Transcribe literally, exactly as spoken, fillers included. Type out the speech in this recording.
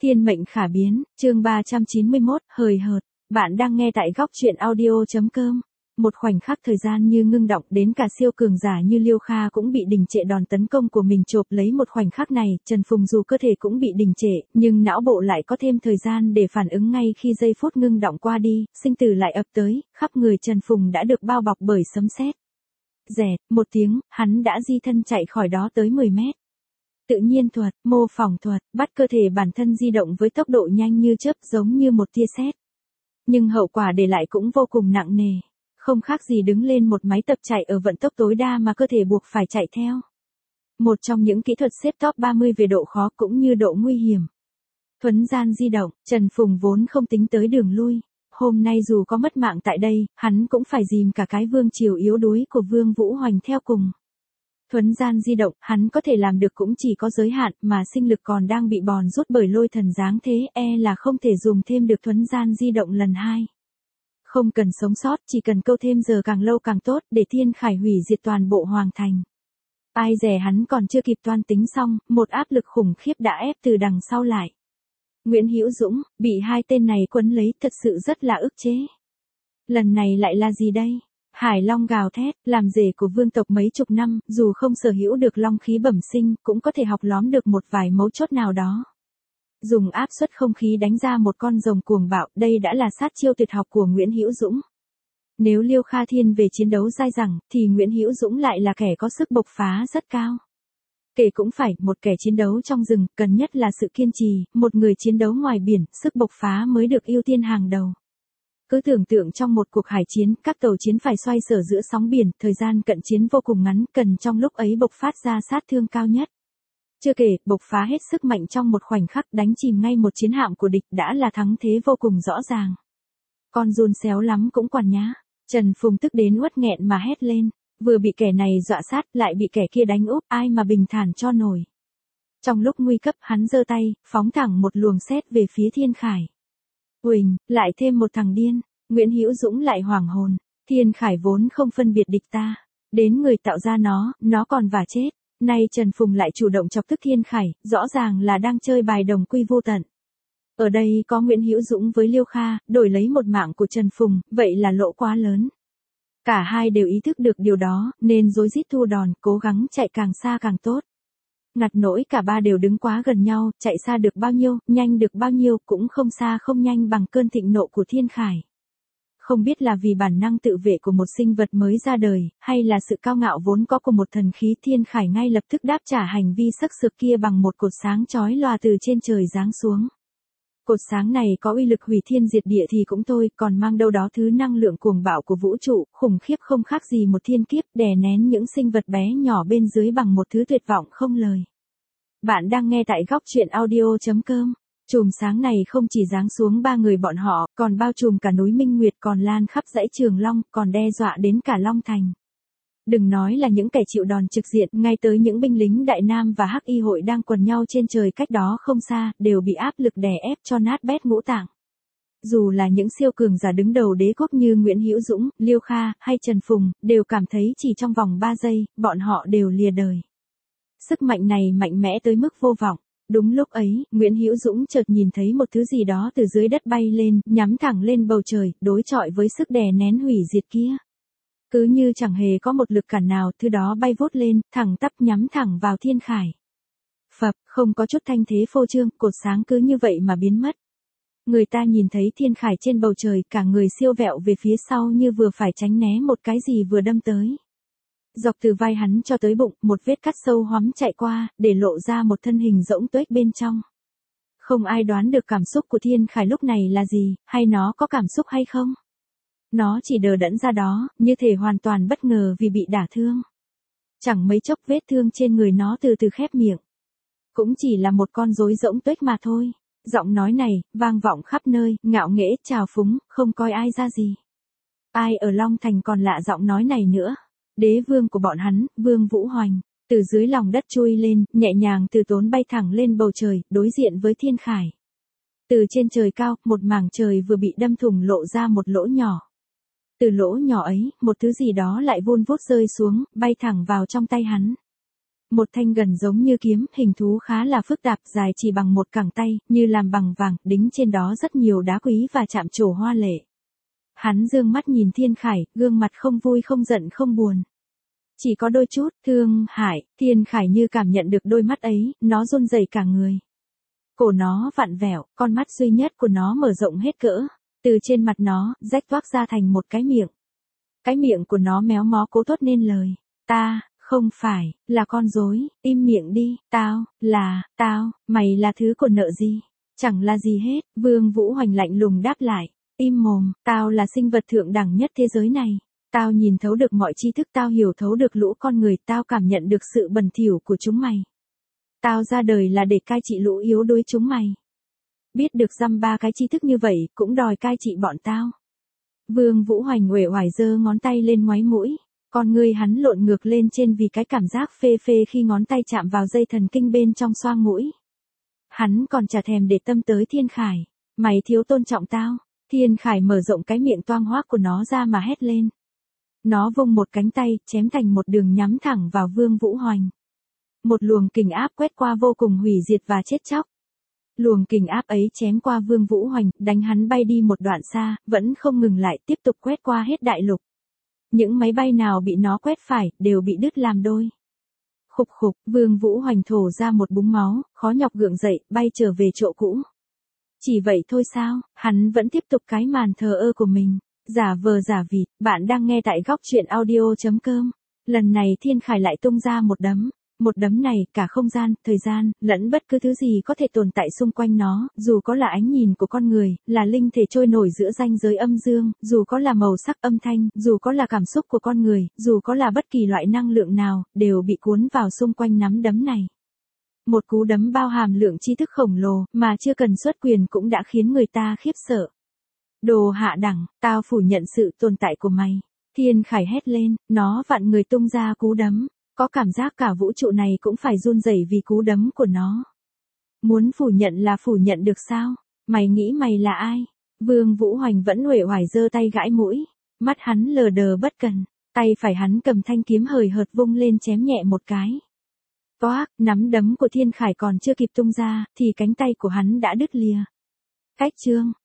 Thiên mệnh khả biến, chương ba trăm chín mươi mốt, hời hợt. Bạn đang nghe tại góc truyện audio.com. Một khoảnh khắc thời gian như ngưng động, đến cả siêu cường giả như Liêu Kha cũng bị đình trệ đòn tấn công của mình chộp lấy một khoảnh khắc này. Trần Phùng dù cơ thể cũng bị đình trệ, nhưng não bộ lại có thêm thời gian để phản ứng ngay khi giây phút ngưng động qua đi, sinh tử lại ập tới, khắp người Trần Phùng đã được bao bọc bởi sấm sét. Rẹt, một tiếng, hắn đã di thân chạy khỏi đó tới mười mét. Tự nhiên thuật, mô phỏng thuật, bắt cơ thể bản thân di động với tốc độ nhanh như chớp giống như một tia sét. Nhưng hậu quả để lại cũng vô cùng nặng nề. Không khác gì đứng lên một máy tập chạy ở vận tốc tối đa mà cơ thể buộc phải chạy theo. Một trong những kỹ thuật xếp top ba mươi về độ khó cũng như độ nguy hiểm. Thuấn gian di động, Trần Phùng vốn không tính tới đường lui. Hôm nay dù có mất mạng tại đây, hắn cũng phải dìm cả cái vương triều yếu đuối của Vương Vũ Hoành theo cùng. Thuấn gian di động, hắn có thể làm được cũng chỉ có giới hạn, mà sinh lực còn đang bị bòn rút bởi lôi thần giáng thế, e là không thể dùng thêm được thuấn gian di động lần hai. Không cần sống sót, chỉ cần câu thêm giờ càng lâu càng tốt, để Thiên Khải hủy diệt toàn bộ hoàng thành. Ai dè hắn còn chưa kịp toan tính xong, một áp lực khủng khiếp đã ép từ đằng sau lại. Nguyễn Hữu Dũng, bị hai tên này quấn lấy, thật sự rất là ức chế. Lần này lại là gì đây? Hải Long gào thét, làm rể của vương tộc mấy chục năm, dù không sở hữu được long khí bẩm sinh, cũng có thể học lóm được một vài mấu chốt nào đó. Dùng áp suất không khí đánh ra một con rồng cuồng bạo, đây đã là sát chiêu tuyệt học của Nguyễn Hữu Dũng. Nếu Liêu Kha thiên về chiến đấu dai dẳng, thì Nguyễn Hữu Dũng lại là kẻ có sức bộc phá rất cao. Kể cũng phải, một kẻ chiến đấu trong rừng, cần nhất là sự kiên trì, một người chiến đấu ngoài biển, sức bộc phá mới được ưu tiên hàng đầu. Cứ tưởng tượng trong một cuộc hải chiến, các tàu chiến phải xoay sở giữa sóng biển, thời gian cận chiến vô cùng ngắn, cần trong lúc ấy bộc phát ra sát thương cao nhất. Chưa kể, bộc phá hết sức mạnh trong một khoảnh khắc đánh chìm ngay một chiến hạm của địch đã là thắng thế vô cùng rõ ràng. Con giun xéo lắm cũng quản nhá. Trần Phùng tức đến uất nghẹn mà hét lên, vừa bị kẻ này dọa sát lại bị kẻ kia đánh úp, ai mà bình thản cho nổi. Trong lúc nguy cấp hắn giơ tay, phóng thẳng một luồng sét về phía Thiên Khải. Huỳnh, lại thêm một thằng điên. Nguyễn Hữu Dũng lại hoảng hồn. Thiên Khải vốn không phân biệt địch ta. Đến người tạo ra nó, nó còn vả chết. Nay Trần Phùng lại chủ động chọc tức Thiên Khải, rõ ràng là đang chơi bài đồng quy vô tận. Ở đây có Nguyễn Hữu Dũng với Liêu Kha, đổi lấy một mạng của Trần Phùng, vậy là lỗ quá lớn. Cả hai đều ý thức được điều đó, nên rối rít thu đòn, cố gắng chạy càng xa càng tốt. Ngặt nỗi cả ba đều đứng quá gần nhau, chạy xa được bao nhiêu, nhanh được bao nhiêu, cũng không xa không nhanh bằng cơn thịnh nộ của Thiên Khải. Không biết là vì bản năng tự vệ của một sinh vật mới ra đời, hay là sự cao ngạo vốn có của một thần khí, Thiên Khải ngay lập tức đáp trả hành vi sắc sược kia bằng một cột sáng chói lòa từ trên trời giáng xuống. Cột sáng này có uy lực hủy thiên diệt địa thì cũng thôi, còn mang đâu đó thứ năng lượng cuồng bạo của vũ trụ, khủng khiếp không khác gì một thiên kiếp, đè nén những sinh vật bé nhỏ bên dưới bằng một thứ tuyệt vọng không lời. Bạn đang nghe tại góc truyện audio.com. Chùm sáng này không chỉ giáng xuống ba người bọn họ, còn bao trùm cả núi Minh Nguyệt, còn lan khắp dãy Trường Long, còn đe dọa đến cả Long Thành. Đừng nói là những kẻ chịu đòn trực diện, ngay tới những binh lính Đại Nam và Hắc Y hội đang quần nhau trên trời cách đó không xa, đều bị áp lực đè ép cho nát bét ngũ tạng. Dù là những siêu cường giả đứng đầu đế quốc như Nguyễn Hữu Dũng, Liêu Kha, hay Trần Phùng, đều cảm thấy chỉ trong vòng ba giây, bọn họ đều lìa đời. Sức mạnh này mạnh mẽ tới mức vô vọng. Đúng lúc ấy, Nguyễn Hữu Dũng chợt nhìn thấy một thứ gì đó từ dưới đất bay lên, nhắm thẳng lên bầu trời, đối chọi với sức đè nén hủy diệt kia. Cứ như chẳng hề có một lực cản nào, thứ đó bay vút lên, thẳng tắp nhắm thẳng vào Thiên Khải. Phập, không có chút thanh thế phô trương, cột sáng cứ như vậy mà biến mất. Người ta nhìn thấy Thiên Khải trên bầu trời, cả người siêu vẹo về phía sau như vừa phải tránh né một cái gì vừa đâm tới. Dọc từ vai hắn cho tới bụng, một vết cắt sâu hoắm chạy qua, để lộ ra một thân hình rỗng tuếch bên trong. Không ai đoán được cảm xúc của Thiên Khải lúc này là gì, hay nó có cảm xúc hay không. Nó chỉ đờ đẫn ra đó, như thể hoàn toàn bất ngờ vì bị đả thương. Chẳng mấy chốc vết thương trên người nó từ từ khép miệng. Cũng chỉ là một con rối rỗng tuếch mà thôi. Giọng nói này, vang vọng khắp nơi, ngạo nghễ, trào phúng, không coi ai ra gì. Ai ở Long Thành còn lạ giọng nói này nữa. Đế vương của bọn hắn, Vương Vũ Hoành, từ dưới lòng đất chui lên, nhẹ nhàng từ tốn bay thẳng lên bầu trời, đối diện với Thiên Khải. Từ trên trời cao, một mảng trời vừa bị đâm thủng lộ ra một lỗ nhỏ. Từ lỗ nhỏ ấy, một thứ gì đó lại vun vút rơi xuống, bay thẳng vào trong tay hắn. Một thanh gần giống như kiếm, hình thú khá là phức tạp, dài chỉ bằng một cẳng tay, như làm bằng vàng, đính trên đó rất nhiều đá quý và chạm trổ hoa lệ. Hắn dương mắt nhìn Thiên Khải, gương mặt không vui không giận không buồn. Chỉ có đôi chút, thương, hại, Thiên Khải như cảm nhận được đôi mắt ấy, nó run rẩy cả người. Cổ nó vặn vẹo, con mắt duy nhất của nó mở rộng hết cỡ. Từ trên mặt nó, rách toác ra thành một cái miệng. Cái miệng của nó méo mó cố thốt nên lời. Ta, không phải, là con rối, im miệng đi, tao, là, tao, mày là thứ của nợ gì? Chẳng là gì hết, Vương Vũ Hoành lạnh lùng đáp lại. Im mồm, tao là sinh vật thượng đẳng nhất thế giới này. Tao nhìn thấu được mọi tri thức, tao hiểu thấu được lũ con người, tao cảm nhận được sự bẩn thỉu của chúng mày. Tao ra đời là để cai trị lũ yếu đuối chúng mày. Biết được dăm ba cái tri thức như vậy, cũng đòi cai trị bọn tao. Vương Vũ Hoành uể oải giơ ngón tay lên ngoáy mũi. Con ngươi hắn lộn ngược lên trên vì cái cảm giác phê phê khi ngón tay chạm vào dây thần kinh bên trong xoang mũi. Hắn còn chả thèm để tâm tới Thiên Khải. Mày thiếu tôn trọng tao. Thiên Khải mở rộng cái miệng toang hoác của nó ra mà hét lên. Nó vung một cánh tay, chém thành một đường nhắm thẳng vào Vương Vũ Hoành. Một luồng kình áp quét qua vô cùng hủy diệt và chết chóc. Luồng kình áp ấy chém qua Vương Vũ Hoành, đánh hắn bay đi một đoạn xa, vẫn không ngừng lại, tiếp tục quét qua hết đại lục. Những máy bay nào bị nó quét phải, đều bị đứt làm đôi. Khục khục, Vương Vũ Hoành thổ ra một búng máu, khó nhọc gượng dậy, bay trở về chỗ cũ. Chỉ vậy thôi sao, hắn vẫn tiếp tục cái màn thờ ơ của mình. Giả vờ giả vịt, bạn đang nghe tại góc truyện audio chấm com. Lần này Thiên Khải lại tung ra một đấm. Một đấm này, cả không gian, thời gian, lẫn bất cứ thứ gì có thể tồn tại xung quanh nó, dù có là ánh nhìn của con người, là linh thể trôi nổi giữa ranh giới âm dương, dù có là màu sắc âm thanh, dù có là cảm xúc của con người, dù có là bất kỳ loại năng lượng nào, đều bị cuốn vào xung quanh nắm đấm này. Một cú đấm bao hàm lượng tri thức khổng lồ, mà chưa cần xuất quyền cũng đã khiến người ta khiếp sợ. Đồ hạ đẳng, tao phủ nhận sự tồn tại của mày. Thiên Khải hét lên, nó vặn người tung ra cú đấm. Có cảm giác cả vũ trụ này cũng phải run rẩy vì cú đấm của nó. Muốn phủ nhận là phủ nhận được sao? Mày nghĩ mày là ai? Vương Vũ Hoành vẫn uể oải giơ tay gãi mũi. Mắt hắn lờ đờ bất cần. Tay phải hắn cầm thanh kiếm hời hợt vung lên chém nhẹ một cái. Toác, nắm đấm của Thiên Khải còn chưa kịp tung ra, thì cánh tay của hắn đã đứt lìa. Cách chương.